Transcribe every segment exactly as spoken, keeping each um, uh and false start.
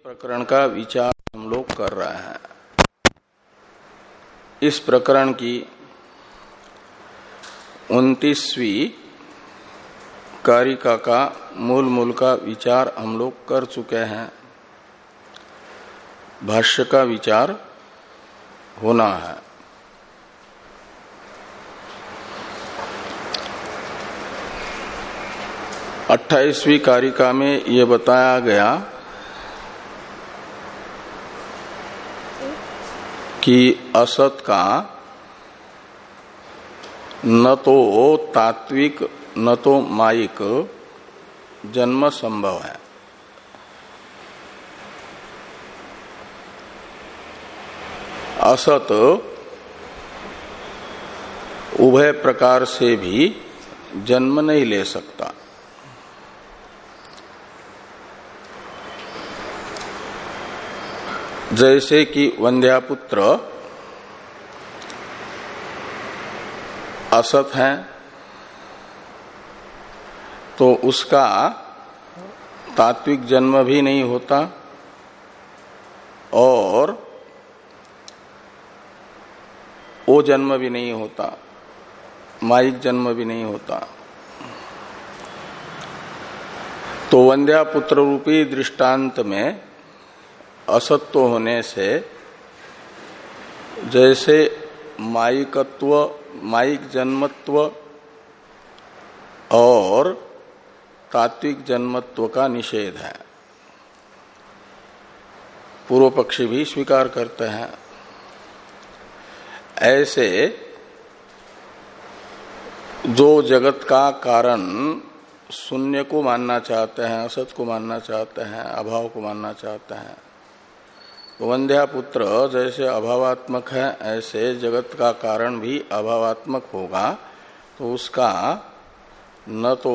प्रकरण का विचार हम लोग कर रहे हैं। इस प्रकरण की उनतीसवीं कारिका का मूल मूल का विचार हम लोग कर चुके हैं। भाष्य का विचार होना है। अट्ठाईसवीं कारिका में ये बताया गया कि असत का न तो तात्विक न तो मायिक जन्म संभव है। असत उभय प्रकार से भी जन्म नहीं ले सकता। जैसे कि वंध्यापुत्र असत है तो उसका तात्विक जन्म भी नहीं होता और वो जन्म भी नहीं होता, मायिक जन्म भी नहीं होता। तो वंध्यापुत्र रूपी दृष्टांत में असत्व होने से जैसे मायिकत्व मायिक जन्मत्व और तात्विक जन्मत्व का निषेध है, पूर्व पक्षी भी स्वीकार करते हैं। ऐसे जो जगत का कारण शून्य को मानना चाहते हैं, असत को मानना चाहते हैं, अभाव को मानना चाहते हैं, वंध्यापुत्र जैसे अभावात्मक है ऐसे जगत का कारण भी अभावात्मक होगा। तो उसका न तो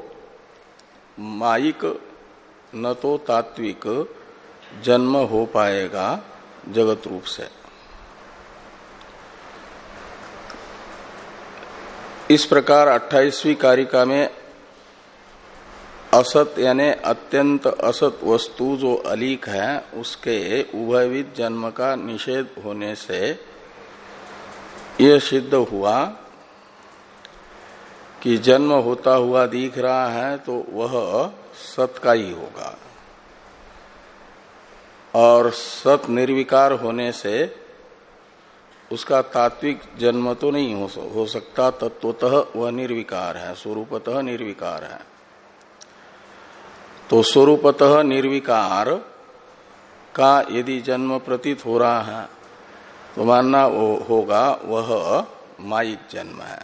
मायिक न तो तात्विक जन्म हो पाएगा जगत रूप से। इस प्रकार अट्ठाईसवीं कारिका में असत यानी अत्यंत असत वस्तु जो अलीक है उसके उभयविध जन्म का निषेध होने से यह सिद्ध हुआ कि जन्म होता हुआ दिख रहा है तो वह सत का ही होगा और सत निर्विकार होने से उसका तात्विक जन्म तो नहीं हो, हो सकता। तत्वतः वह निर्विकार है, स्वरूपतः निर्विकार है। तो स्वरूपतः निर्विकार का यदि जन्म प्रतीत हो रहा है तो मानना वो होगा वह मायिक जन्म है।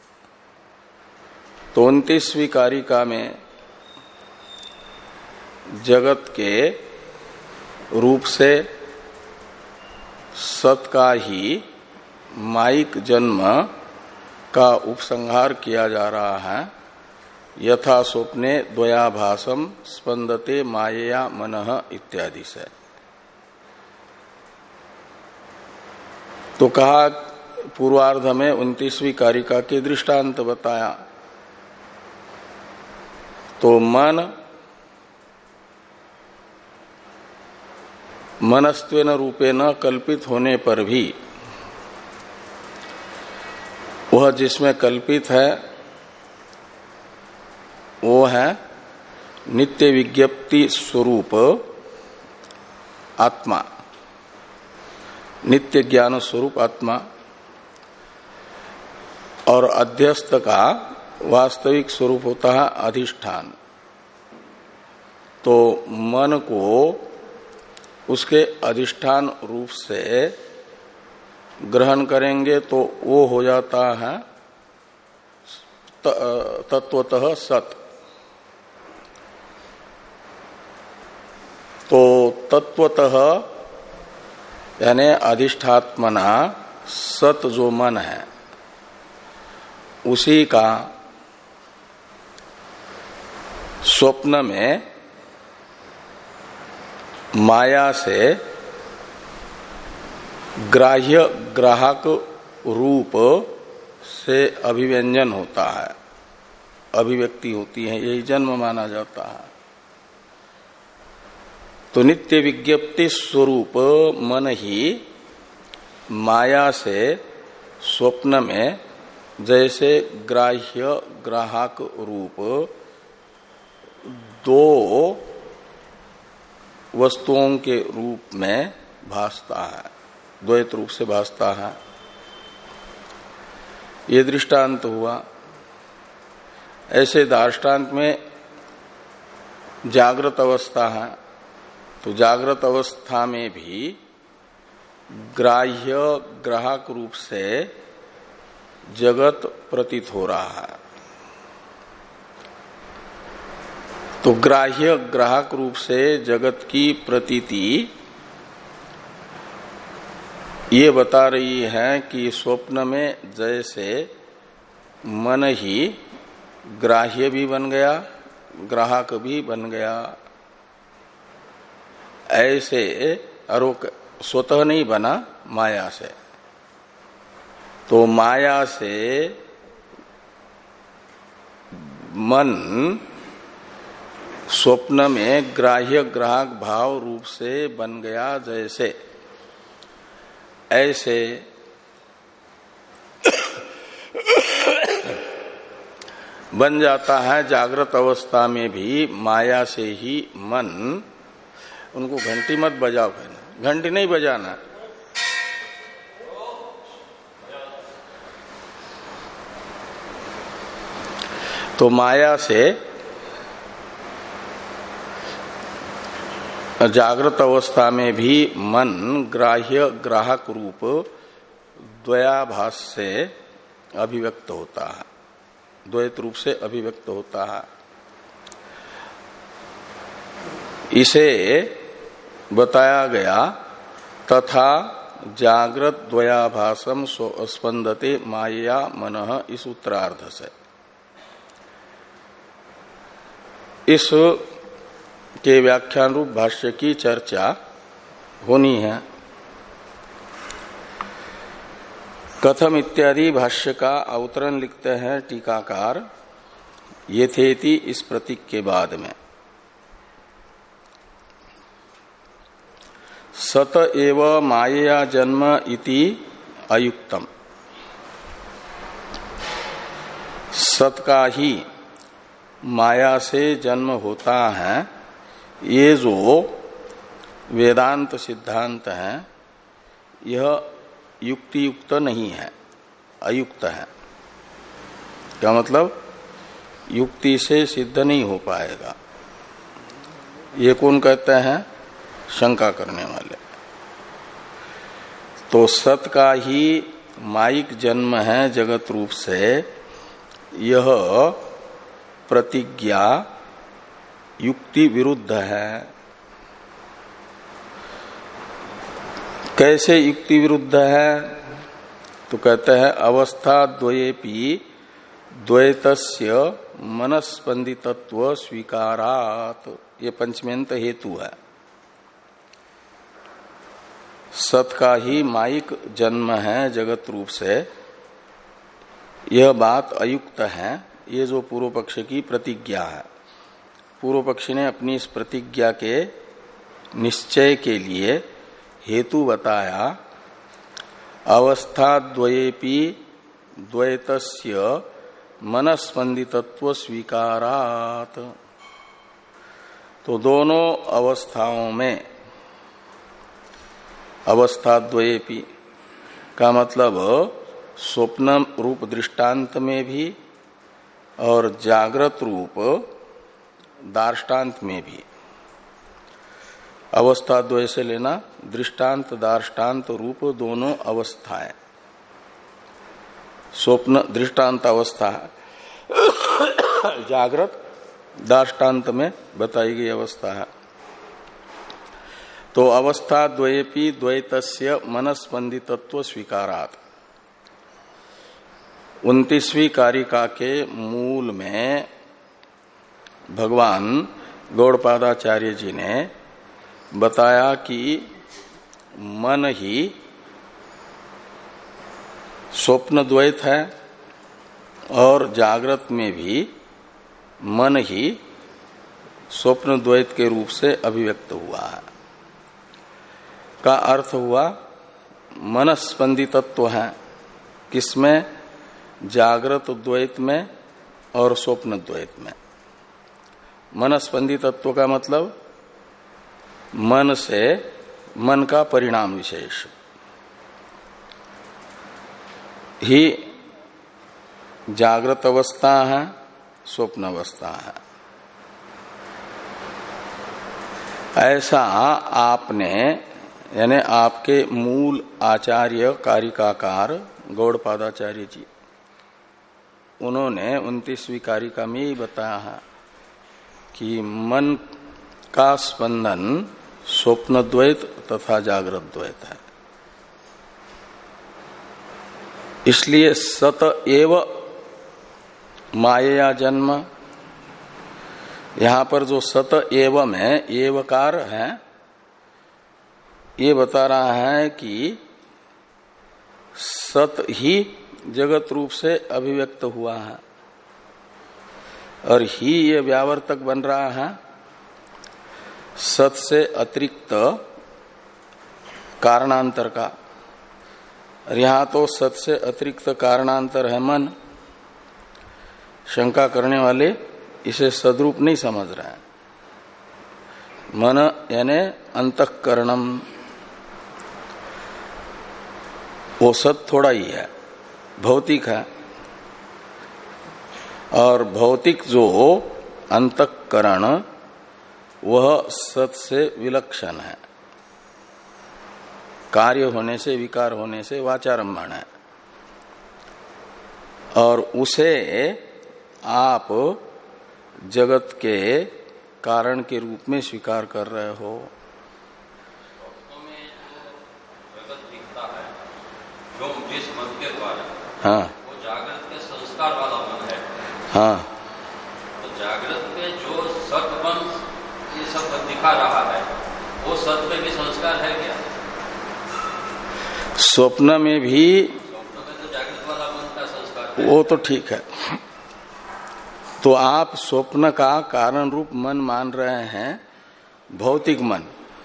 तो उनतीसवीं कारिका में जगत के रूप से सत का ही मायिक जन्म का उपसंहार किया जा रहा है। यथा स्वप्ने द्वयाभासम स्पंदते मायया मनः इत्यादि से। तो कहा पूर्वार्ध में उनतीसवीं कारिका के दृष्टांत बताया। तो मन मनस्त्वेन रूपेण कल्पित होने पर भी वह जिसमें कल्पित है वो है नित्य विज्ञप्ति स्वरूप आत्मा, नित्य ज्ञान स्वरूप आत्मा। और अध्यस्त का वास्तविक स्वरूप होता है अधिष्ठान। तो मन को उसके अधिष्ठान रूप से ग्रहण करेंगे तो वो हो जाता है तत्वतः सत। तो तत्वतः यानी अधिष्ठात्मना सत जो मन है उसी का स्वप्न में माया से ग्राह्य ग्राहक रूप से अभिव्यंजन होता है, अभिव्यक्ति होती है, यही जन्म माना जाता है। तो नित्य विज्ञप्ति स्वरूप मन ही माया से स्वप्न में जैसे ग्राह्य ग्राहक रूप दो वस्तुओं के रूप में भासता है, द्वैत रूप से भासता है। ये दृष्टांत हुआ। ऐसे दृष्टांत में जागृत अवस्था है, तो जागृत अवस्था में भी ग्राह्य ग्राहक रूप से जगत प्रतीत हो रहा है। तो ग्राह्य ग्राहक रूप से जगत की प्रतीति ये बता रही है कि स्वप्न में जैसे मन ही ग्राह्य भी बन गया, ग्राहक भी बन गया, ऐसे अरोक स्वतः नहीं बना, माया से। तो माया से मन स्वप्न में ग्राह्य ग्राहक भाव रूप से बन गया, जैसे ऐसे बन जाता है जागृत अवस्था में भी माया से ही मन। उनको घंटी मत बजाओ, कहना घंटी नहीं बजाना। तो माया से जागृत अवस्था में भी मन ग्राह्य ग्राहक रूप द्वयाभास से अभिव्यक्त होता है, द्वैत रूप से अभिव्यक्त होता है। इसे बताया गया तथा जागृत द्वयाभासम स्पंदते माया मनः, इस उत्तरार्ध से। इस के व्याख्यान रूप भाष्य की चर्चा होनी है। कथम इत्यादि भाष्य का अवतरण लिखते हैं टीकाकार यथेति इस प्रतीक के बाद में। सत एव मायया जन्म इति अयुक्तम, सत का ही माया से जन्म होता है, ये जो वेदांत सिद्धांत है यह युक्ति युक्त नहीं है, अयुक्त है। क्या मतलब? युक्ति से सिद्ध नहीं हो पाएगा। ये कौन कहते हैं? शंका करने वाले। तो सत का ही माइक जन्म है जगत रूप से, यह प्रतिज्ञा युक्ति विरुद्ध है। कैसे युक्ति विरुद्ध है? तो कहते हैं अवस्था द्वयेपि द्वैतस्य मनस्पंदितत्व स्वीकारात, ये पंचमेंत हेतु है। सत का ही माइक जन्म है जगत रूप से, यह बात अयुक्त है। ये जो पूर्व पक्ष की प्रतिज्ञा है, पूर्व पक्षी ने अपनी इस प्रतिज्ञा के निश्चय के लिए हेतु बताया अवस्था द्वयेपि द्वैतस्य मनस्पंदितत्व स्वीकारात। तो दोनों अवस्थाओं में, अवस्था द्वयेपि का मतलब स्वप्न रूप दृष्टांत में भी और जागृत रूप दार्ष्टान्त में भी। अवस्था द्वय से लेना दृष्टांत दार्ष्टान्त रूप दोनों अवस्थाएं। स्वप्न दृष्टांत अवस्था है, जागृत दार्ष्टान्त में बताई गई अवस्था है। तो अवस्था द्वयेपि द्वैतस्य मनस्पंदितत्व स्वीकारात, उन्तीसवीं कारिका के मूल में भगवान गौड़पादाचार्य जी ने बताया कि मन ही स्वप्न द्वैत है और जागृत में भी मन ही स्वप्न द्वैत के रूप से अभिव्यक्त हुआ है का अर्थ हुआ मनस्पंदी तत्व है। किसमें? जागृत द्वैत में और स्वप्न द्वैत में। मनस्पंदी तत्व का मतलब मन से, मन का परिणाम विशेष ही जागृत अवस्था है, स्वप्न अवस्था है। ऐसा आपने, यानी आपके मूल आचार्य कारिकाकार गौड़पादाचार्य जी, उन्होंने उनतीसवीं कारिका में ही बताया है कि मन का स्पंदन स्वप्न द्वैत तथा जागृत द्वैत है। इसलिए सत एव माया जन्म, यहां पर जो सत एवं है, एवकार है, ये बता रहा है कि सत ही जगत रूप से अभिव्यक्त हुआ है और ही ये व्यावर्तक बन रहा है सत से अतिरिक्त कारणांतर का। और यहां तो सत से अतिरिक्त कारणांतर है मन। शंका करने वाले इसे सद्रूप नहीं समझ रहे हैं। मन यानी अंतःकरणम, वो सत थोड़ा ही है, भौतिक है। और भौतिक जो अंतःकरण वह सत से विलक्षण है, कार्य होने से, विकार होने से वाचारम्भण है। और उसे आप जगत के कारण के रूप में स्वीकार कर रहे हो। जो जिस मन के द्वारा, हाँ, वो जागृत के संस्कार वाला मन है। हाँ, तो जागृत में जो सत मन ये सब दिखा रहा है, वो सत में भी संस्कार है क्या? स्वप्न में भी, स्वप्न में तो जागृत वाला मन का संस्कार है। वो तो ठीक है। तो आप स्वप्न का कारण रूप मन मान रहे हैं भौतिक मन,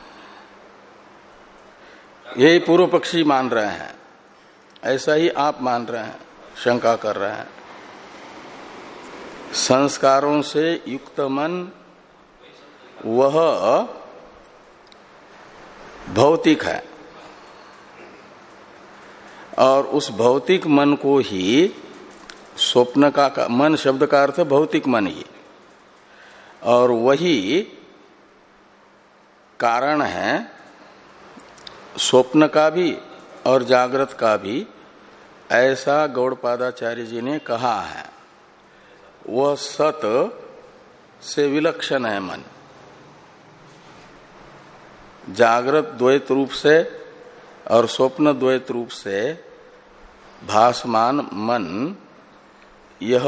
यही पूर्व पक्षी मान रहे हैं। ऐसा ही आप मान रहे हैं, शंका कर रहे हैं। संस्कारों से युक्त मन वह भौतिक है और उस भौतिक मन को ही स्वप्न का, का मन शब्द का अर्थ भौतिक मन ही, और वही कारण है स्वप्न का भी और जागृत का भी। ऐसा गौड़पादाचार्य जी ने कहा है। वह सत से विलक्षण है मन। जागृत द्वैत रूप से और स्वप्न द्वैत रूप से भासमान मन यह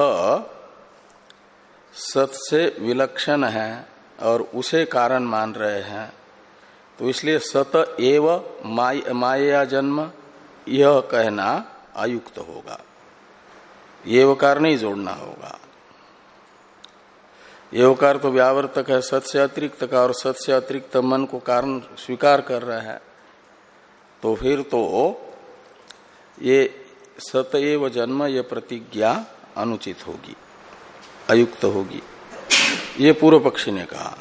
सत से विलक्षण है और उसे कारण मान रहे हैं। तो इसलिए सत एव माय, माया जन्म यह कहना अयुक्त होगा, एवकार नहीं जोड़ना होगा। एवकार तो व्यावर्तक है सत से अतिरिक्त का, और सत से अतिरिक्त मन को कारण स्वीकार कर रहा है। तो फिर तो ये सत एव जन्म ये प्रतिज्ञा अनुचित होगी, अयुक्त होगी, ये पूर्व पक्षी ने कहा।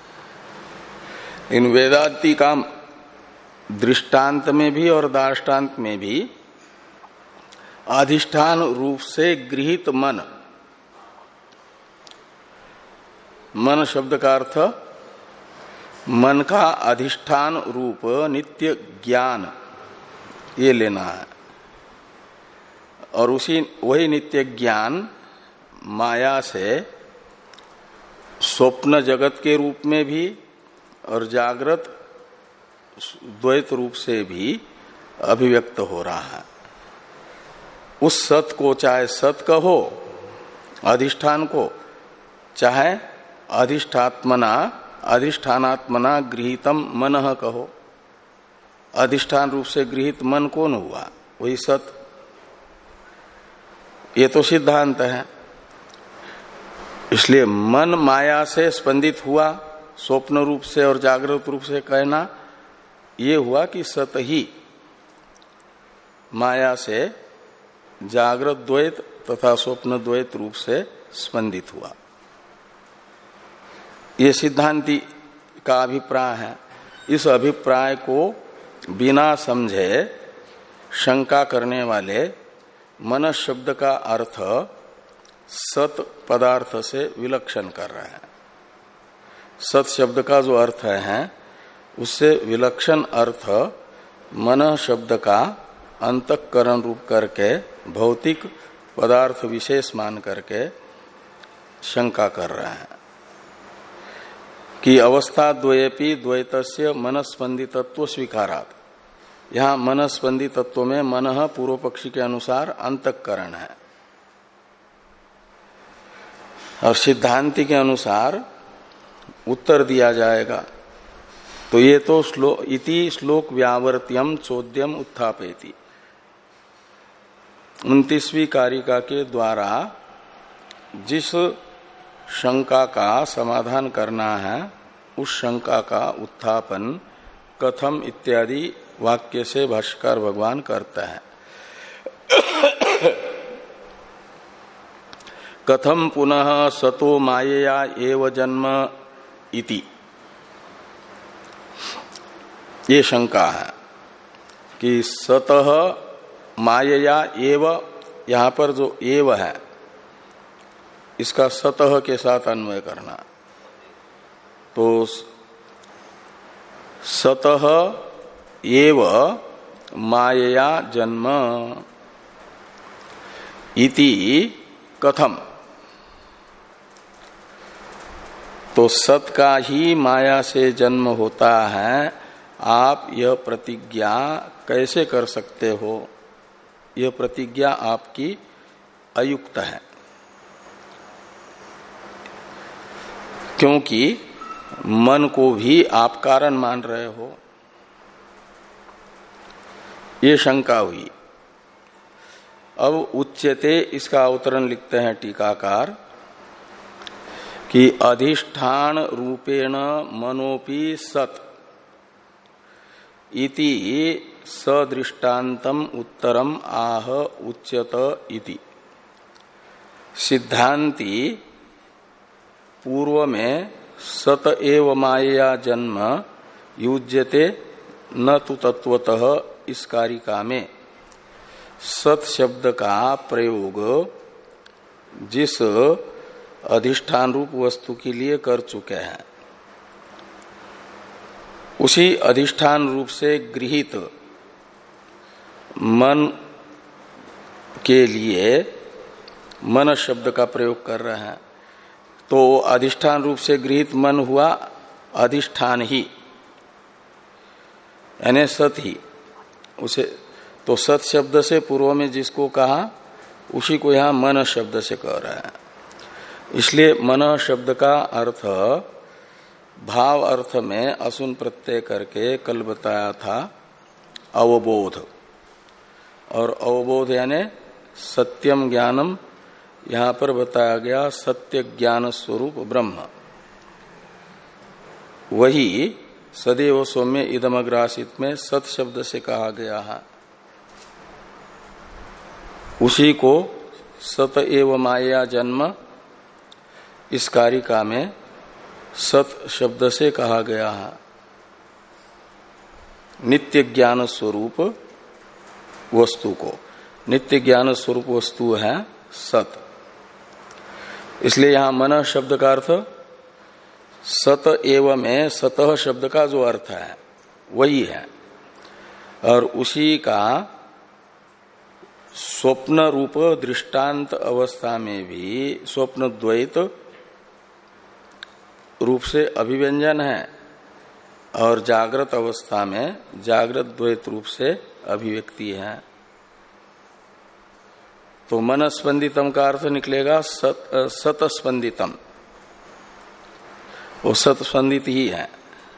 इन वेदांती का दृष्टांत में भी और दाष्टान्त में भी अधिष्ठान रूप से गृहीत मन, मन शब्द का अर्थ मन का अधिष्ठान रूप नित्य ज्ञान ये लेना है। और उसी वही नित्य ज्ञान माया से स्वप्न जगत के रूप में भी और जागृत द्वैत रूप से भी अभिव्यक्त हो रहा है। उस सत को चाहे सत कहो अधिष्ठान को, चाहे अधिष्ठात्मना अधिष्ठानात्मना गृहीतम मनः कहो। अधिष्ठान रूप से गृहीत मन कौन हुआ? वही सत। ये तो सिद्धांत है। इसलिए मन माया से स्पंदित हुआ, स्वप्न रूप से और जागृत रूप से कहना ये हुआ कि सत ही माया से जागृत द्वैत तथा स्वप्न द्वैत रूप से स्पंदित हुआ। ये सिद्धांति का अभिप्राय है। इस अभिप्राय को बिना समझे शंका करने वाले मन शब्द का अर्थ सत पदार्थ से विलक्षण कर रहे हैं। सत शब्द का जो अर्थ है उससे विलक्षण अर्थ मन शब्द का अंतःकरण रूप करके भौतिक पदार्थ विशेष मान करके शंका कर रहे हैं कि अवस्था द्वयेपि द्वैतस्य मनस्पंदितत्व स्वीकारात्। यहाँ मनस्पंदितत्व में मन पूर्व पक्षी के अनुसार अंतःकरण है और सिद्धांति के अनुसार उत्तर दिया जाएगा। तो ये तो श्लोक इति श्लोक व्यावर्त्यम चोद्यम उत्थापयति, उन्तीसवीं कारिका के द्वारा जिस शंका का समाधान करना है उस शंका का उत्थापन कथम इत्यादि वाक्य से भाष्यकार भगवान करते हैं। कथम पुनः सतो मायया एव जन्म इति, ये शंका है कि सतः मायया एव, यहां पर जो एव है इसका सतः के साथ अन्वय करना। तो सतः एव मायया जन्म इति कथम, तो सत का ही माया से जन्म होता है, आप यह प्रतिज्ञा कैसे कर सकते हो? यह प्रतिज्ञा आपकी अयुक्त है, क्योंकि मन को भी आप कारण मान रहे हो। ये शंका हुई। अब उच्यते, इसका अवतरण लिखते हैं टीकाकार कि अधिष्ठान रूपेण मनोपि सत इति सदृष्टान्तम उत्तरम आह उच्यत इति। सिद्धांति पूर्व में सत एव माया जन्म युज्यते न तु तत्वतः इस कारिका में सत शब्द का प्रयोग जिस अधिष्ठान रूप वस्तु के लिए कर चुके हैं उसी अधिष्ठान रूप से गृहीत मन के लिए मन शब्द का प्रयोग कर रहे हैं। तो अधिष्ठान रूप से गृहीत मन हुआ अधिष्ठान ही, यानी सत ही। उसे तो सत शब्द से पूर्व में जिसको कहा उसी को यहां मन शब्द से कह रहे हैं। इसलिए मन शब्द का अर्थ भाव अर्थ में असुन प्रत्यय करके कल बताया था अवबोध, और अवबोध यानी सत्यम ज्ञानम, यहां पर बताया गया सत्य ज्ञान स्वरूप ब्रह्म। वही सदैव सौम्य इदमग्रासित में सत शब्द से कहा गया है। उसी को सत एव माया जन्म इस कारिका में सत शब्द से कहा गया है। नित्य ज्ञान स्वरूप वस्तु को, नित्य ज्ञान स्वरूप वस्तु है सत। इसलिए यहां मन शब्द का अर्थ सत एव में सतः शब्द का जो अर्थ है वही है, और उसी का स्वप्न रूप दृष्टांत अवस्था में भी स्वप्न द्वैत रूप से अभिव्यंजन है, और जागृत अवस्था में जागृत द्वैत रूप से अभिव्यक्ति है। तो मनस्पंदितम का अर्थ निकलेगा सत, सतस्पंदितम, वो सतस्पंदित ही है।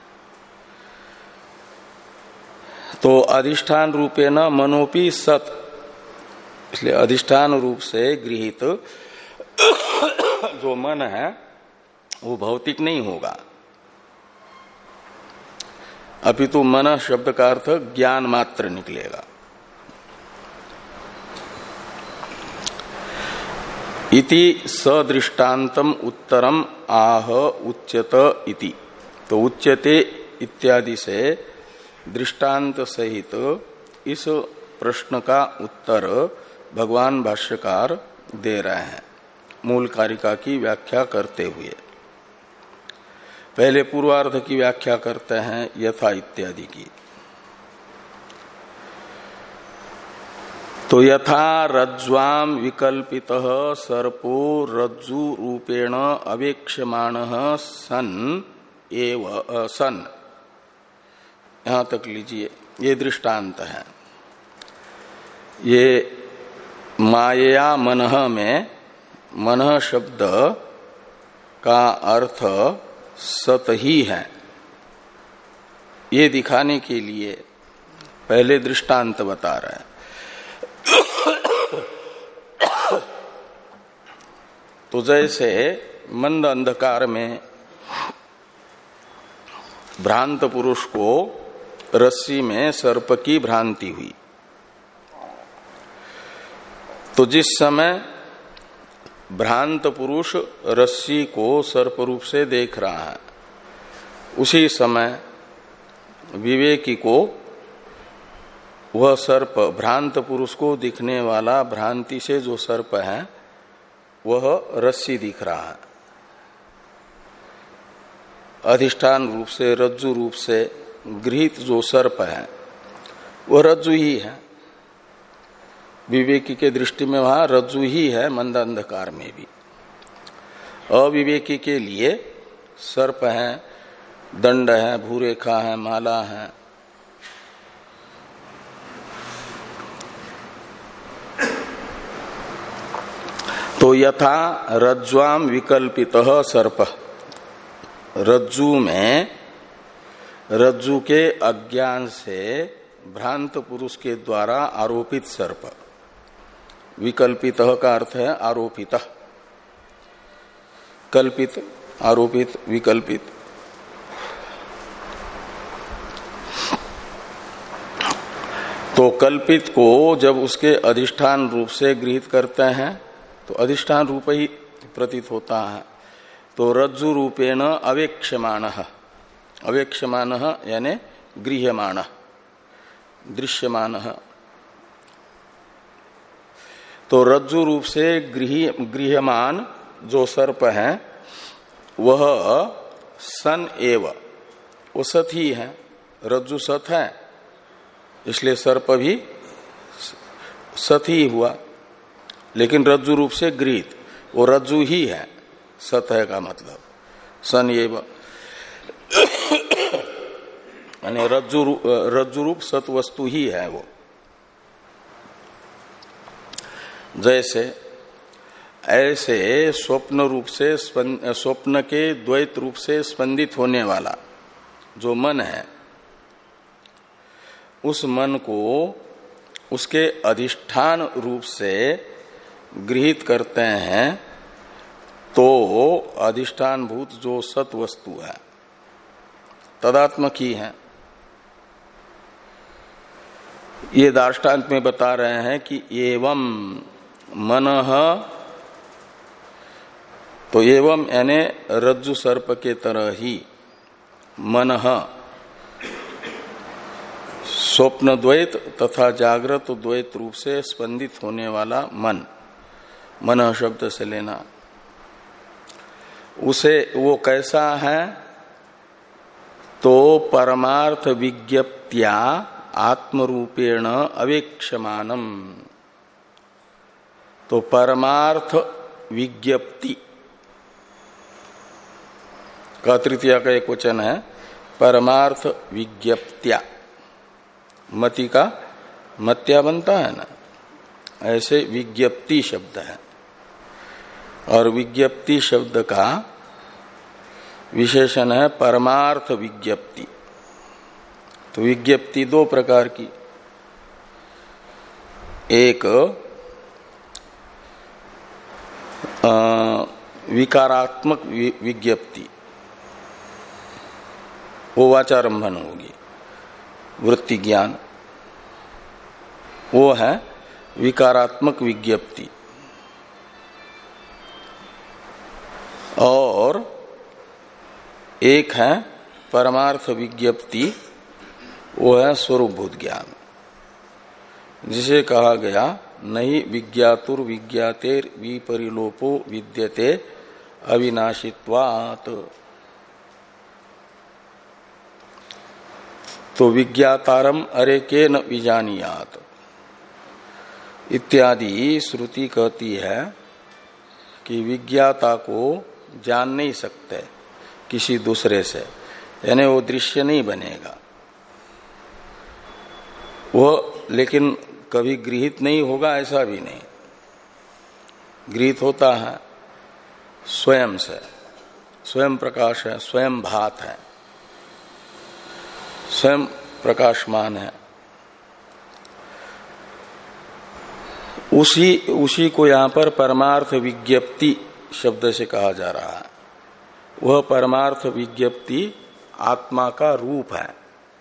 तो अधिष्ठान रूपे न मनोपि सत, इसलिए अधिष्ठान रूप से गृहीत जो मन है वो भौतिक नहीं होगा, अपितु मन शब्द का अर्थ ज्ञान मात्र निकलेगा। इति सदृष्टान्तम उत्तरम आह उच्यत इति। तो उच्यते इत्यादि से दृष्टांत सहित इस प्रश्न का उत्तर भगवान भाष्यकार दे रहे हैं मूल कारिका की व्याख्या करते हुए। पहले पूर्वार्ध की व्याख्या करते हैं यथा इत्यादि की। तो यथा रज्ज्वाम विकल्पितः सर्पो रज्जु रूपेण अवेक्ष्यमाणः सन एव सन, यहां तक लीजिए, ये दृष्टांत है। ये माया मनः में मनः शब्द का अर्थ सत ही है, ये दिखाने के लिए पहले दृष्टांत बता रहे हैं। तो जैसे मंद अंधकार में भ्रांत पुरुष को रस्सी में सर्प की भ्रांति हुई, तो जिस समय भ्रांत पुरुष रस्सी को सर्प रूप से देख रहा है, उसी समय विवेकी को वह सर्प, भ्रांत पुरुष को दिखने वाला भ्रांति से जो सर्प है वह रस्सी दिख रहा है। अधिष्ठान रूप से रज्जु रूप से गृहीत जो सर्प है वह रज्जु ही है। विवेकी के दृष्टि में वहां रज्जु ही है, मंद अंधकार में भी। अविवेकी के लिए सर्प है, दंड है, भूरेखा है, माला है। तो यथा रज्ज्वाम विकल्पितः सर्प, रज्जु में रज्जु के अज्ञान से भ्रांत पुरुष के द्वारा आरोपित सर्प, विकल्पितः का अर्थ है आरोपित, कल्पित, आरोपित, विकल्पित। तो कल्पित को जब उसके अधिष्ठान रूप से गृहीत करते हैं तो अधिष्ठान रूप ही प्रतीत होता है। तो रज्जु रूपेण अवेक्ष्यमाणः, अवेक्ष्यमाणः यानी गृह्यमाणः, दृश्यमानः। तो रज्जु रूप से गृह्यमान जो सर्प है वह सन एव, वो सत ही है। रज्जु सत है, इसलिए सर्प भी सत ही हुआ, लेकिन रज्जु रूप से गृहीत, वो रज्जु ही है, सत है का मतलब सन एव, यानी रज्जु रज्जु रूप सत वस्तु ही है वो। जैसे ऐसे स्वप्न रूप से, स्वप्न के द्वैत रूप से स्पंदित होने वाला जो मन है, उस मन को उसके अधिष्ठान रूप से गृहीत करते हैं, तो अधिष्ठान भूत जो सत वस्तु है तदात्मक ही है। ये दार्ष्टान्त में बता रहे हैं कि एवं मनः, तो एवं यानी रज्जु सर्प के तरह ही मनः, स्वप्न द्वैत तथा जागृत द्वैत रूप से स्पंदित होने वाला मन, मनः शब्द से लेना, उसे वो कैसा है? तो परमार्थ विज्ञप्त्या आत्मरूपेण अवेक्ष्यमानम। तो परमार्थ विज्ञप्ति का तृतीया का एक वचन है, परमार्थ विज्ञप्त्या, मति का मत्या बनता है ना, ऐसे विज्ञप्ति शब्द है। और विज्ञप्ति शब्द का विशेषण है परमार्थ विज्ञप्ति। तो विज्ञप्ति दो प्रकार की, एक विकारात्मक विज्ञप्ति, वो वाचारंभन होगी। वृत्ति ज्ञान वो है विकारात्मक विज्ञप्ति। और एक है परमार्थ विज्ञप्ति, वो है स्वरूपभूत ज्ञान, जिसे कहा गया नहीं विज्ञातुर विज्ञातेर विपरिलोपो विद्यते अविनाशित्वात्। तो विज्ञातारम अरे के न विजानियात इत्यादि श्रुति कहती है कि विज्ञाता को जान नहीं सकते किसी दूसरे से, यानी वो दृश्य नहीं बनेगा, वो लेकिन कभी गृहित नहीं होगा ऐसा भी नहीं, गृहित होता है स्वयं से, स्वयं प्रकाश है, स्वयं भात है, स्वयं प्रकाशमान है। उसी उसी को यहां पर परमार्थ विज्ञप्ति शब्द से कहा जा रहा है। वह परमार्थ विज्ञप्ति आत्मा का रूप है।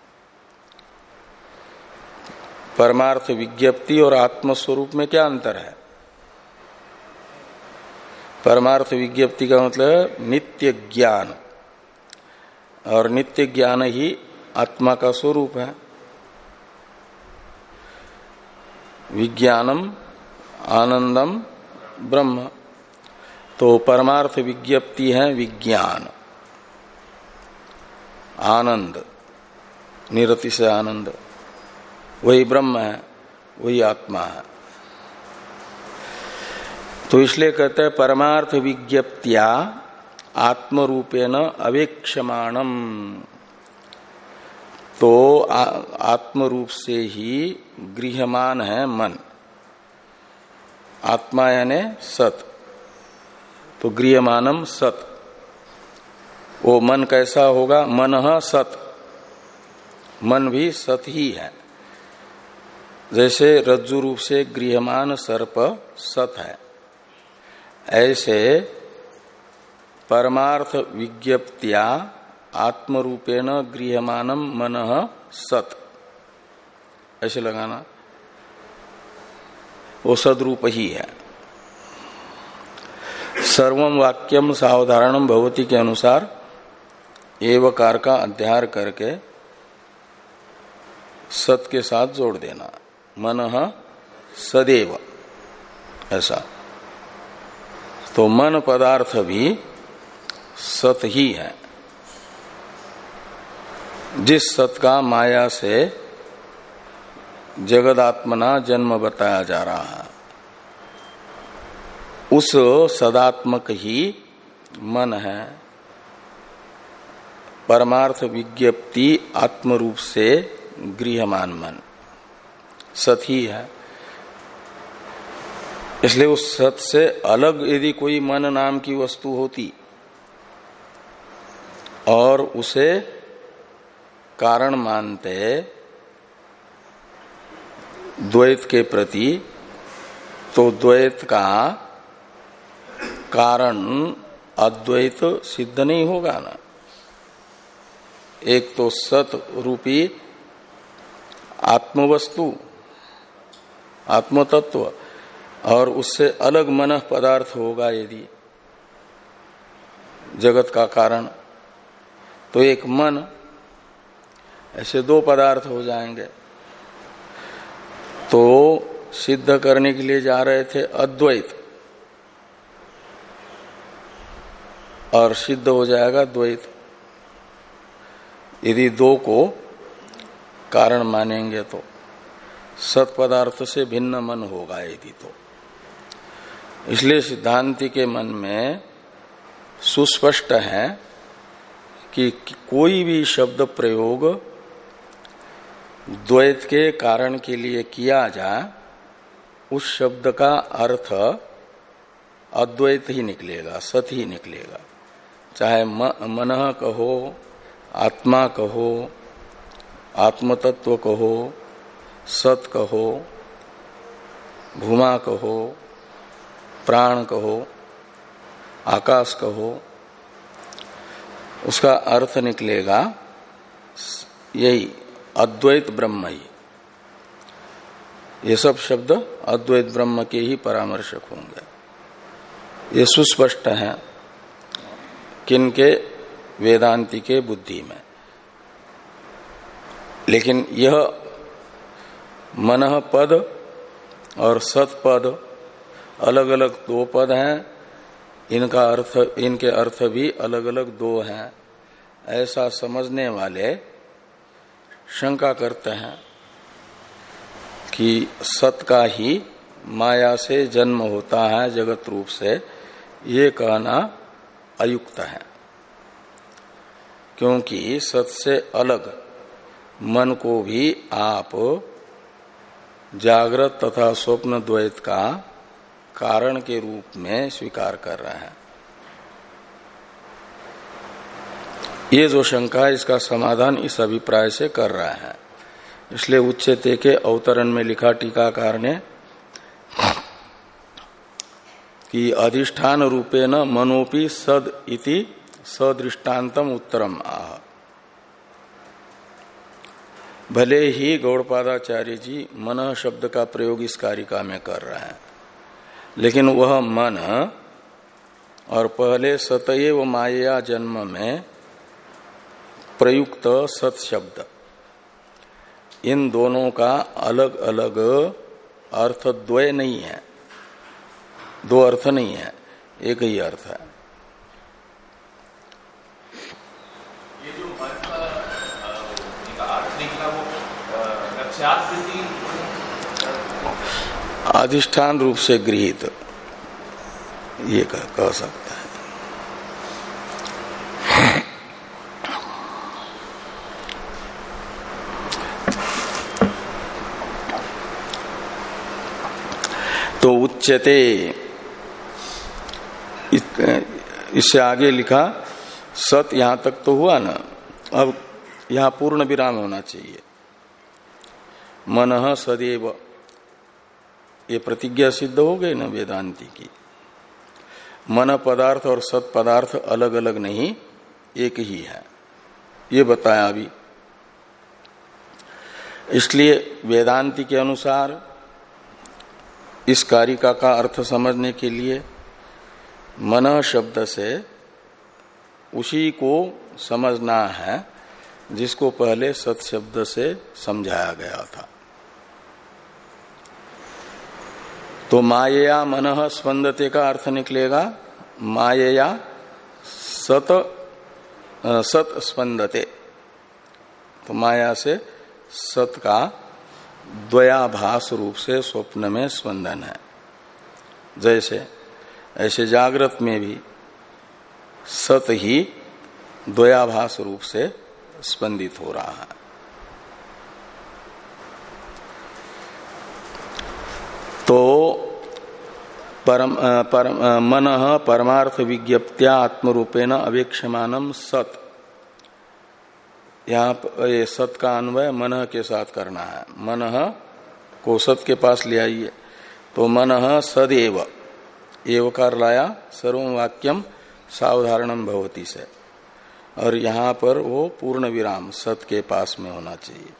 परमार्थ विज्ञप्ति और आत्मस्वरूप में क्या अंतर है? परमार्थ विज्ञप्ति का मतलब नित्य ज्ञान, और नित्य ज्ञान ही आत्मा का स्वरूप है। विज्ञानम आनंदम ब्रह्म, तो परमार्थ विज्ञप्ति है विज्ञान, आनंद, निरति से आनंद, वही ब्रह्म है, वही आत्मा है। तो इसलिए कहते हैं परमार्थ विज्ञप्त्या आत्मरूपेण अवेक्षमाणम, तो आत्मरूप से ही गृह्यमान है मन, आत्मा यानी सत, तो गृह्यमानम सत, वो मन कैसा होगा? मनः सत, मन भी सत ही है। जैसे रज्जु रूप से गृह्यमान सर्प सत है, ऐसे परमार्थ विज्ञप्त्या आत्मरूपेण गृह्यमानम मनः सत, ऐसे लगाना, वो सदरूप ही है। सर्वम वाक्यम सावधारणम भवति के अनुसार एवकार का अध्यार करके सत के साथ जोड़ देना, मनः सदैव, ऐसा। तो मन पदार्थ भी सत ही है, जिस सत का माया से जगदात्मना जन्म बताया जा रहा है, उस सदात्मक ही मन है। परमार्थ विज्ञप्ति आत्मरूप से गृह्यमान मन सत ही है। इसलिए उस सत से अलग यदि कोई मन नाम की वस्तु होती और उसे कारण मानते द्वैत के प्रति, तो द्वैत का कारण अद्वैत सिद्ध नहीं होगा ना। एक तो सत रूपी आत्मवस्तु, आत्मतत्व, और उससे अलग मन पदार्थ होगा यदि जगत का कारण, तो एक मन, ऐसे दो पदार्थ हो जाएंगे। तो सिद्ध करने के लिए जा रहे थे अद्वैत, और सिद्ध हो जाएगा द्वैत यदि दो को कारण मानेंगे। तो सत पदार्थ से भिन्न मन होगा यदि, तो इसलिए सिद्धांति के मन में सुस्पष्ट है कि कोई भी शब्द प्रयोग द्वैत के कारण के लिए किया जाए, उस शब्द का अर्थ अद्वैत ही निकलेगा, सत ही निकलेगा। चाहे मनः कहो, आत्मा कहो, आत्मतत्व कहो, सत कहो, भूमा कहो, प्राण कहो, आकाश कहो, उसका अर्थ निकलेगा यही अद्वैत ब्रह्म ही। ये सब शब्द अद्वैत ब्रह्म के ही परामर्शक होंगे। ये सुस्पष्ट है किनके? वेदांती के बुद्धि में। लेकिन यह मनः पद और सत पद अलग अलग दो पद हैं, इनका अर्थ, इनके अर्थ भी अलग अलग दो हैं, ऐसा समझने वाले शंका करते हैं कि सत का ही माया से जन्म होता है जगत रूप से, ये कहना अयुक्त है। क्योंकि सत से अलग मन को भी आप जागृत तथा स्वप्न द्वैत का कारण के रूप में स्वीकार कर रहे हैं। ये जो शंका है इसका समाधान इस अभिप्राय से कर रहा है। इसलिए उच्चते के अवतरण में लिखा टीकाकार ने कि अधिष्ठान रूपेण मनोपि सद इति सदृष्टान्तम उत्तरम आह। भले ही गौड़पादाचार्य जी मन शब्द का प्रयोग इस कारिका में कर रहे हैं, लेकिन वह मन और पहले सतएव माया जन्म में प्रयुक्त सत शब्द, इन दोनों का अलग अलग अर्थ द्वय नहीं है, दो अर्थ नहीं है, एक ही अर्थ है। ये जो मन का अर्थ निकला वो लक्ष्यार्थ स्थिति अधिष्ठान रूप से गृहीत, ये कह, कह सकता है। तो उच्चते, इससे आगे लिखा सत, यहां तक तो हुआ ना, अब यहां पूर्ण विराम होना चाहिए। मनः सदैव, ये प्रतिज्ञा सिद्ध हो गई ना वेदांती की। मन पदार्थ और सत पदार्थ अलग अलग नहीं, एक ही है, ये बताया अभी। इसलिए वेदांती के अनुसार इस कारिका का अर्थ समझने के लिए मन शब्द से उसी को समझना है जिसको पहले सत शब्द से समझाया गया था। तो मायया मनः स्पंदते का अर्थ निकलेगा मायया सत सत स्पंदते। तो माया से सत का द्वयाभास रूप से स्वप्न में स्पंदन है। जैसे ऐसे जागृत में भी सत ही द्वयाभास रूप से स्पंदित हो रहा है। तो परम, परम मनः परमार्थ विज्ञप्त्या आत्मरूपेण अवेक्षमानम सत, यहाँ ये सत का अन्वय मनः के साथ करना है। मनः को सत के पास ले आइए, तो मनः सदैव, एवकार लाया सर्वं वाक्यम सावधारणम भवति से, और यहाँ पर वो पूर्ण विराम सत के पास में होना चाहिए।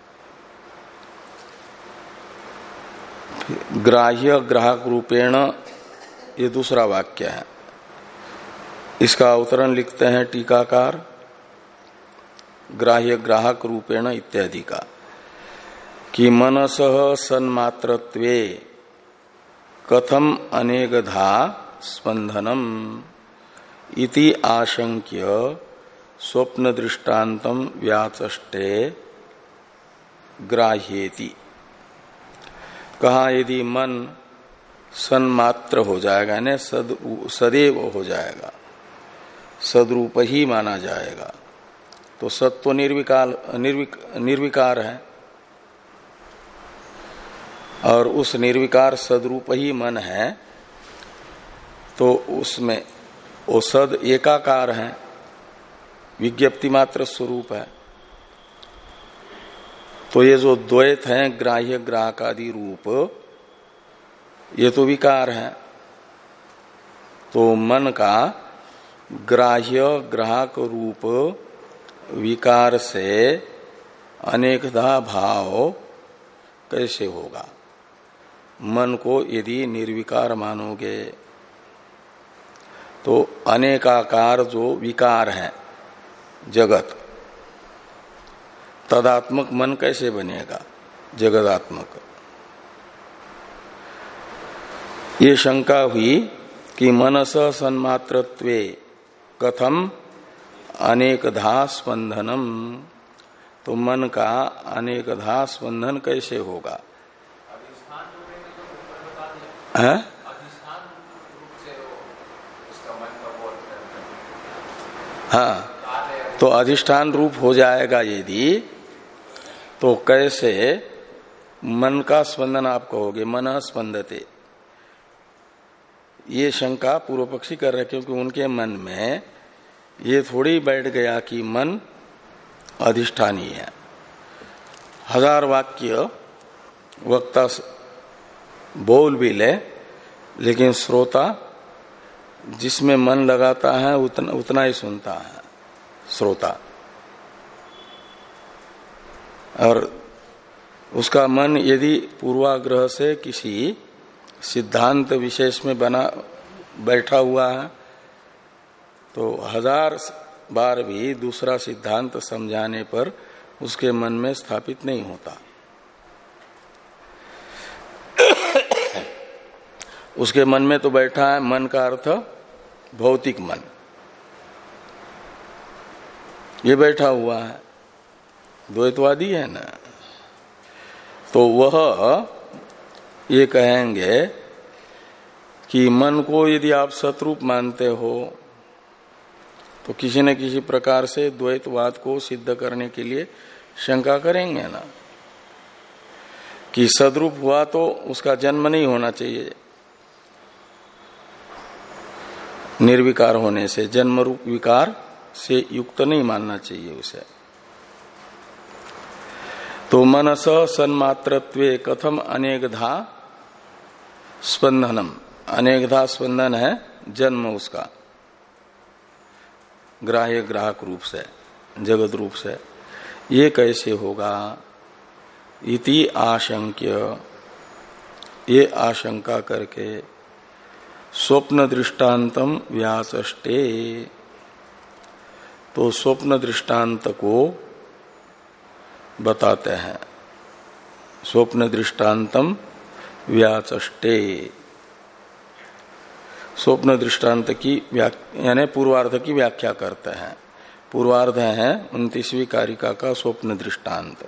ग्राह्य ग्राहक रूपेण, ये दूसरा वाक्य है, इसका अवतरण लिखते हैं टीकाकार ग्राह्य ग्राहक रूपेण इत्यादि का, कि मनसः सन्मात्रत्वे कथम अनेकधा स्पंदनम इति आशंक्य स्वप्न दृष्टान्तम व्याचष्टे ग्राह्येति। कहा यदि मन सन्मात्र हो जाएगा, यानी सद सदैव हो जाएगा, सदरूप ही माना जाएगा, तो सत तो निर्विकार निर्विक, निर्विकार है, और उस निर्विकार सदरूप ही मन है, तो उसमें वो सद एकाकार है, विज्ञप्ति मात्र स्वरूप है। तो ये जो द्वैत है ग्राह्य ग्राहक आदि रूप, ये तो विकार है। तो मन का ग्राह्य ग्राहक रूप विकार से अनेकधा भाव कैसे होगा? मन को यदि निर्विकार मानोगे तो अनेकाकार जो विकार है जगत, तदात्मक मन कैसे बनेगा? जगदात्मक। ये शंका हुई कि मनस सन्मात्रत्वे कथम अनेकधा स्पंदनम, तो मन का अनेकधा स्पंदन कैसे होगा? है? हाँ, तो अधिष्ठान रूप हो जाएगा यदि, तो कैसे मन का स्पंदन आप कहोगे? मन स्पंदते, ये शंका पूर्व पक्षी कर रहे, क्योंकि उनके मन में ये थोड़ी बैठ गया कि मन अधिष्ठानी है। हजार वाक्य वक्ता बोल भी ले, लेकिन श्रोता जिसमें मन लगाता है उतना उतना ही सुनता है श्रोता, और उसका मन यदि पूर्वाग्रह से किसी सिद्धांत विशेष में बना बैठा हुआ है तो हजार बार भी दूसरा सिद्धांत समझाने पर उसके मन में स्थापित नहीं होता। उसके मन में तो बैठा है, मन का अर्थ भौतिक मन, ये बैठा हुआ है, द्वैतवादी है ना। तो वह ये कहेंगे कि मन को यदि आप सतरूप मानते हो तो किसी न किसी प्रकार से द्वैतवाद को सिद्ध करने के लिए शंका करेंगे ना कि सदरूप हुआ तो उसका जन्म नहीं होना चाहिए, निर्विकार होने से, जन्म रूप विकार से युक्त नहीं मानना चाहिए उसे। तो मनस सन्मात्रत्वे कथम अनेकधा स्पंदनम, अनेकधा स्पंदन है जन्म उसका ग्राह्य ग्राहक रूप से, जगत रूप से, ये कैसे होगा? इति आशंक्य, ये आशंका करके स्वप्न दृष्टांतम व्याचष्टे, तो स्वप्न दृष्टांत को बताते हैं। स्वप्न दृष्टांतम व्याचष्टे, स्वप्न दृष्टांत की यानी पूर्वार्ध की व्याख्या करते हैं। पूर्वार्ध है उनतीसवीं कारिका का स्वप्न दृष्टांत।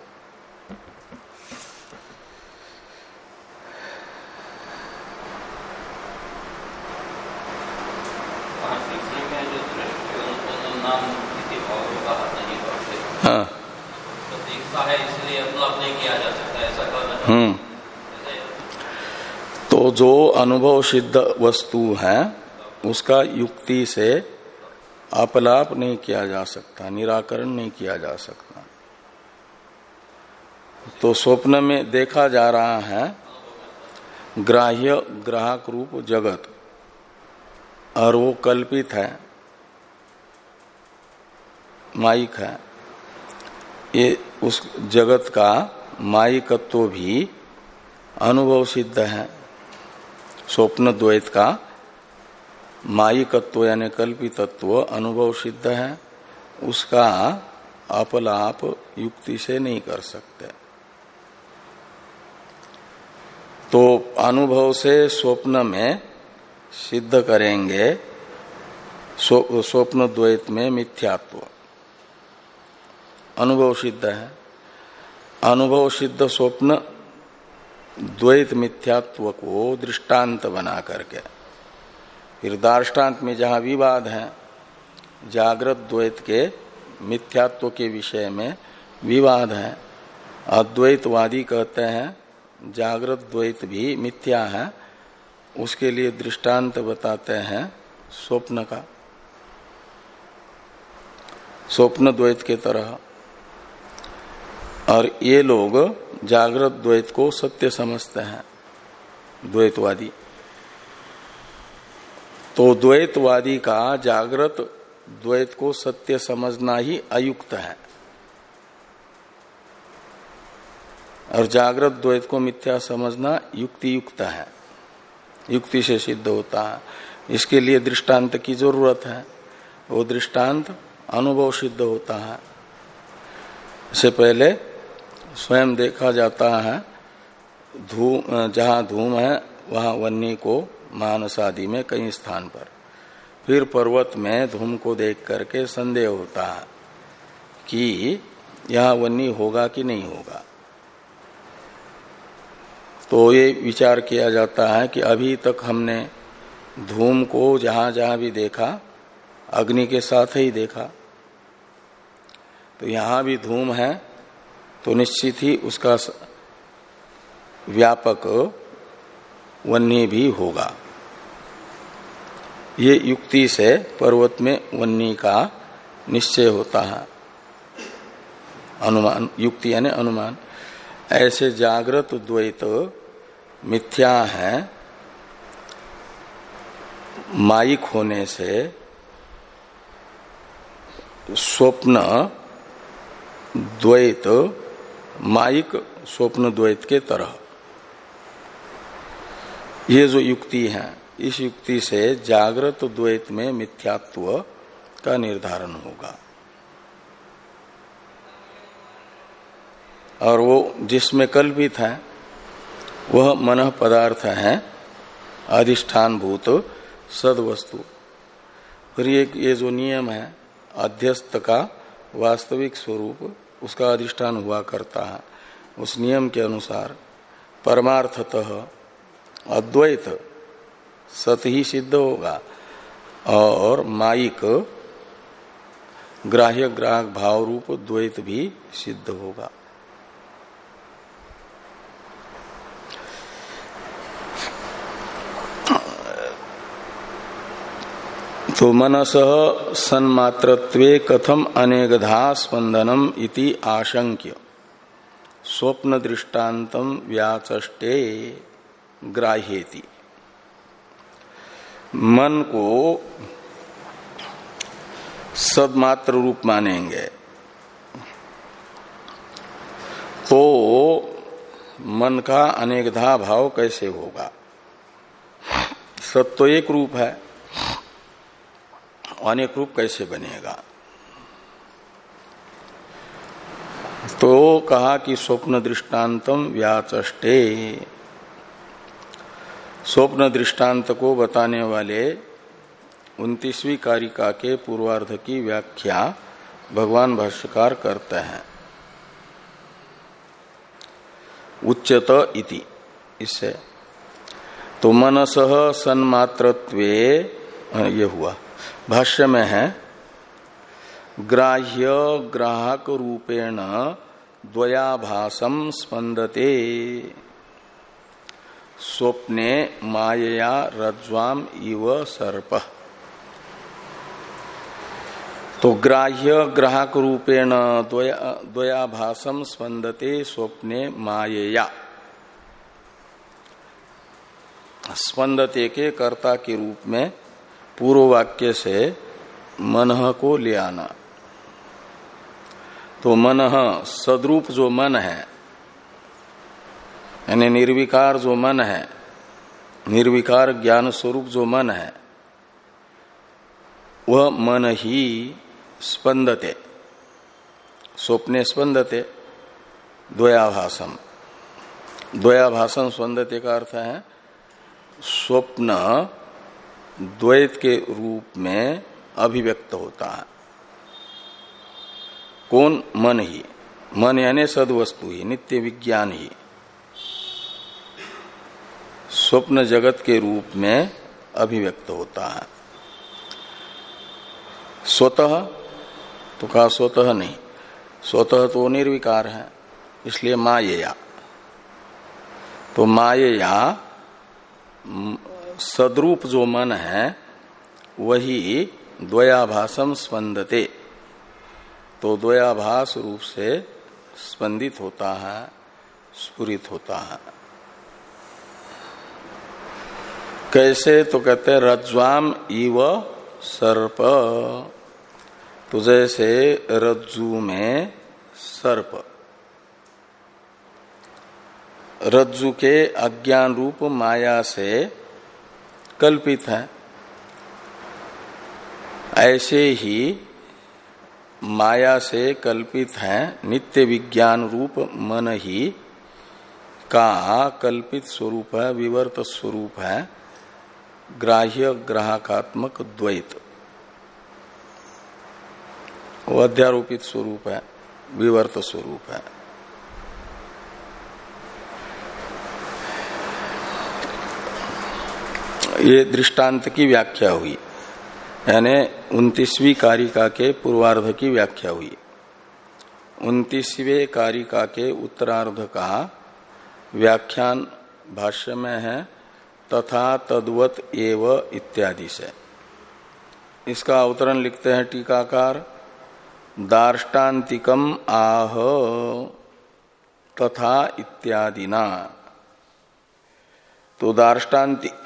हाँ, हम्म तो जो अनुभव सिद्ध वस्तु है उसका युक्ति से अपलाप नहीं किया जा सकता, निराकरण नहीं किया जा सकता। तो स्वप्न में देखा जा रहा है ग्राह्य ग्राहक रूप जगत, और वो कल्पित है, माइक है। ये उस जगत का माइकत्व भी अनुभव सिद्ध है। स्वप्न द्वैत का माइकत्व यानी कल्पितत्व अनुभव सिद्ध है, उसका अपलाप युक्ति से नहीं कर सकते। तो अनुभव से स्वप्न में सिद्ध करेंगे स्वप्न द्वैत में मिथ्यात्व, अनुभव सिद्ध है। अनुभव सिद्ध स्वप्न द्वैत मिथ्यात्व को दृष्टांत बना करके फिर दार्ष्टान्त में जहां विवाद है, जागृत द्वैत के मिथ्यात्व के विषय में विवाद है। अद्वैतवादी कहते हैं जागृत द्वैत भी मिथ्या है, उसके लिए दृष्टांत बताते हैं स्वप्न का, स्वप्न द्वैत के तरह। और ये लोग जागृत द्वैत को सत्य समझते हैं, द्वैतवादी। तो द्वैतवादी का जागृत द्वैत को सत्य समझना ही अयुक्त है और जागृत द्वैत को मिथ्या समझना युक्ति युक्त है, युक्ति से सिद्ध होता है। इसके लिए दृष्टांत की जरूरत है, वो दृष्टांत अनुभव सिद्ध होता है। इससे पहले स्वयं देखा जाता है, धूम जहाँ धूम है वहाँ वन्नी को मानस आदि में कई स्थान पर, फिर पर्वत में धूम को देख करके संदेह होता है कि यहाँ वन्नी होगा कि नहीं होगा। तो ये विचार किया जाता है कि अभी तक हमने धूम को जहाँ जहाँ भी देखा अग्नि के साथ ही देखा, तो यहाँ भी धूम है तो निश्चित ही उसका व्यापक वन्नी भी होगा। ये युक्ति से पर्वत में वन्नी का निश्चय होता है, अनुमान, युक्ति यानी अनुमान। ऐसे जागृत द्वैत मिथ्या है मायिक होने से स्वप्न द्वैत मायिक स्वप्न द्वैत के तरह। ये जो युक्ति है, इस युक्ति से जागृत द्वैत में मिथ्यात्व का निर्धारण होगा और वो जिसमें कल्पित है वह मन पदार्थ है, अधिष्ठान भूत सद वस्तु। फिर ये, ये जो नियम है अध्यस्त का वास्तविक स्वरूप उसका अधिष्ठान हुआ करता है, उस नियम के अनुसार परमार्थतः अद्वैत सत ही सिद्ध होगा और मायिक ग्राह्य ग्राहक भाव रूप द्वैत भी सिद्ध होगा। तो मनसः सन्मात्रत्वे कथम अनेकधा स्पंदनम इति आशंक्य स्वप्न दृष्टान्तम व्याचष्टे ग्राह्येति। मन को सदमात्र रूप मानेंगे तो मन का अनेकधा भाव कैसे होगा? सत तो एक रूप है, अनेक रूप कैसे बनेगा? तो कहा कि स्वप्न दृष्टांतम व्याचष्टे। स्वप्न दृष्टांत को बताने वाले उनतीसवीं कारिका के पूर्वार्ध की व्याख्या भगवान भाष्यकार करते हैं उच्चत इति। इससे तो मनसः सन्मात्रत्वे ये हुआ। भाष्य में है ग्राह्य ग्राहक रूपेण द्वयाभासम स्पंदते स्वप्ने मायया रज्ज्वाम इव सर्प। तो ग्राह्य ग्राहक रूपेण द्वयाभासम स्पंदते स्वप्ने मायया, स्पंदते के कर्ता के रूप में पूर्व वाक्य से मनः को ले आना। तो मनः सद्रूप जो मन है यानी निर्विकार जो मन है, निर्विकार ज्ञान स्वरूप जो मन है, वह मन ही स्पंदते, स्वप्ने स्पंदते द्वयाभासम। द्वयाभासम स्पंदते का अर्थ है स्वप्न द्वैत के रूप में अभिव्यक्त होता है। कौन? मन ही। मन यानी सद्वस्तु ही, नित्य विज्ञान ही स्वप्न जगत के रूप में अभिव्यक्त होता है। स्वतः तो कहा स्वतः नहीं, स्वतः तो निर्विकार है, इसलिए मायया। तो मायया सद्रूप जो मन है वही द्वयाभासम स्पंदते, तो द्वयाभास रूप से स्पंदित होता है, स्फुरित होता है। कैसे? तो कहते हैं रज्ज्वाम इव सर्प, तो जैसे रज्जु में सर्प, रज्जु के अज्ञान रूप माया से कल्पित है, ऐसे ही माया से कल्पित है नित्य विज्ञान रूप मन ही का कल्पित स्वरूप है, विवर्त स्वरूप है ग्राह्य ग्राहकात्मक द्वैत, वो अध्यारोपित स्वरूप है, विवर्त स्वरूप है। ये दृष्टांत की व्याख्या हुई, यानी उन्तीसवीं कारिका के पूर्वार्ध की व्याख्या हुई। उन्तीसवें कारिका के उत्तरार्ध का व्याख्यान भाष्य में है तथा तद्वत एव इत्यादि से। इसका अवतरण लिखते हैं टीकाकार, दार्ष्टान्तिकम आह तथा इत्यादिना। तो दार्ष्टान्तिक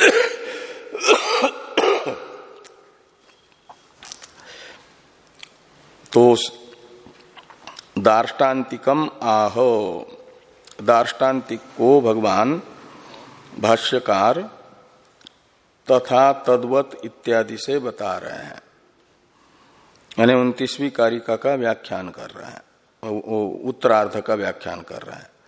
तो दार्ष्टान्तिकम आहो, दार्ष्टान्तिक को भगवान भाष्यकार तथा तद्वत इत्यादि से बता रहे हैं, यानी उन्तीसवीं कारिका का व्याख्यान कर रहे हैं, वो उत्तरार्ध का व्याख्यान कर रहे हैं।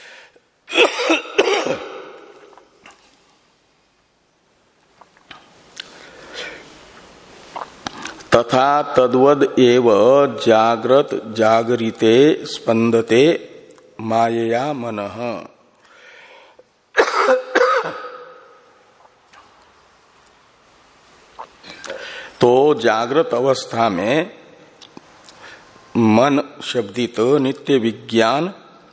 तथा तद्वद एव जाग्रत जागरिते स्पंदते मायया मनः। तो जागृत अवस्था में मन शब्दित नित्य विज्ञान,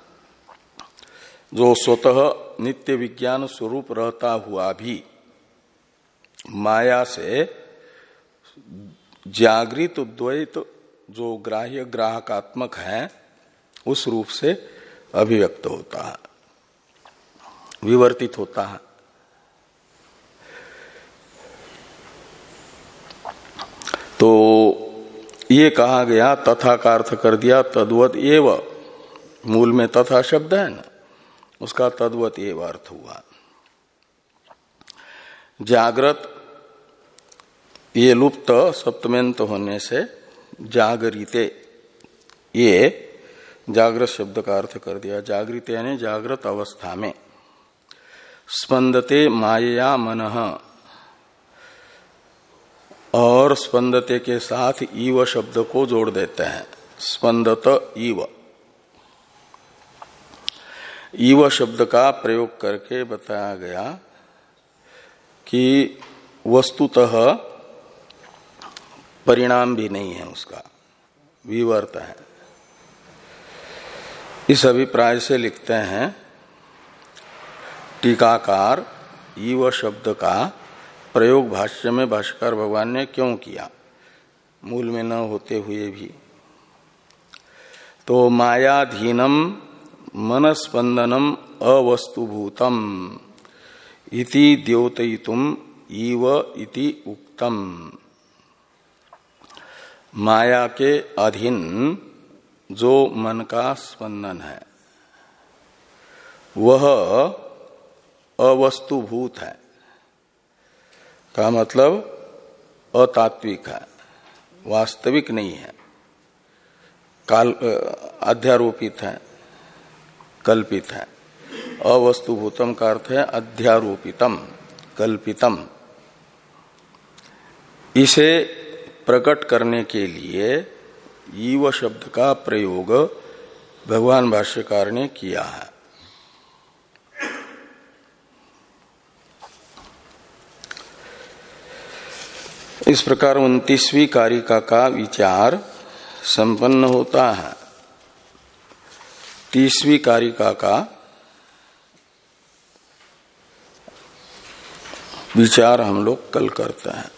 जो स्वतः नित्य विज्ञान स्वरूप रहता हुआ भी माया से जागृत द्वैत जो ग्राह्य ग्राहकात्मक है उस रूप से अभिव्यक्त होता है, विवर्तित होता है। तो ये कहा गया, तथा का अर्थ कर दिया तद्वत एव, मूल में तथा शब्द है ना, उसका तद्वत एव अर्थ हुआ। जागृत ये लुप्त सप्तमेंत होने से जागरिते, ये जागृत शब्द का अर्थ कर दिया। जागृत यानी जागृत अवस्था में, स्पंदते मायया मनः, और स्पंदते के साथ ईव शब्द को जोड़ देते हैं, स्पंदत ईव। ईव शब्द का प्रयोग करके बताया गया कि वस्तुतः परिणाम भी नहीं है उसका, विवर्त है। इस अभिप्राय से लिखते हैं टीकाकार, ईव शब्द का प्रयोग भाष्य में भाष्यकार भगवान ने क्यों किया, मूल में न होते हुए भी। तो मायाधीनम मनस्पंदनम अवस्तुभूतम इति द्योतयितुम ईव इति उक्तम। माया के अधीन जो मन का स्पंदन है वह अवस्तुभूत है, का मतलब अतात्विक है, वास्तविक नहीं है, काल अध्यारोपित है, कल्पित है। अवस्तुभूतम का अर्थ है अध्यारोपितम, कल्पितम। इसे प्रकट करने के लिए ईव शब्द का प्रयोग भगवान भाष्यकार ने किया है। इस प्रकार उन्तीसवीं कारिका का विचार संपन्न होता है। तीसवीं कारिका का विचार हम लोग कल करते हैं।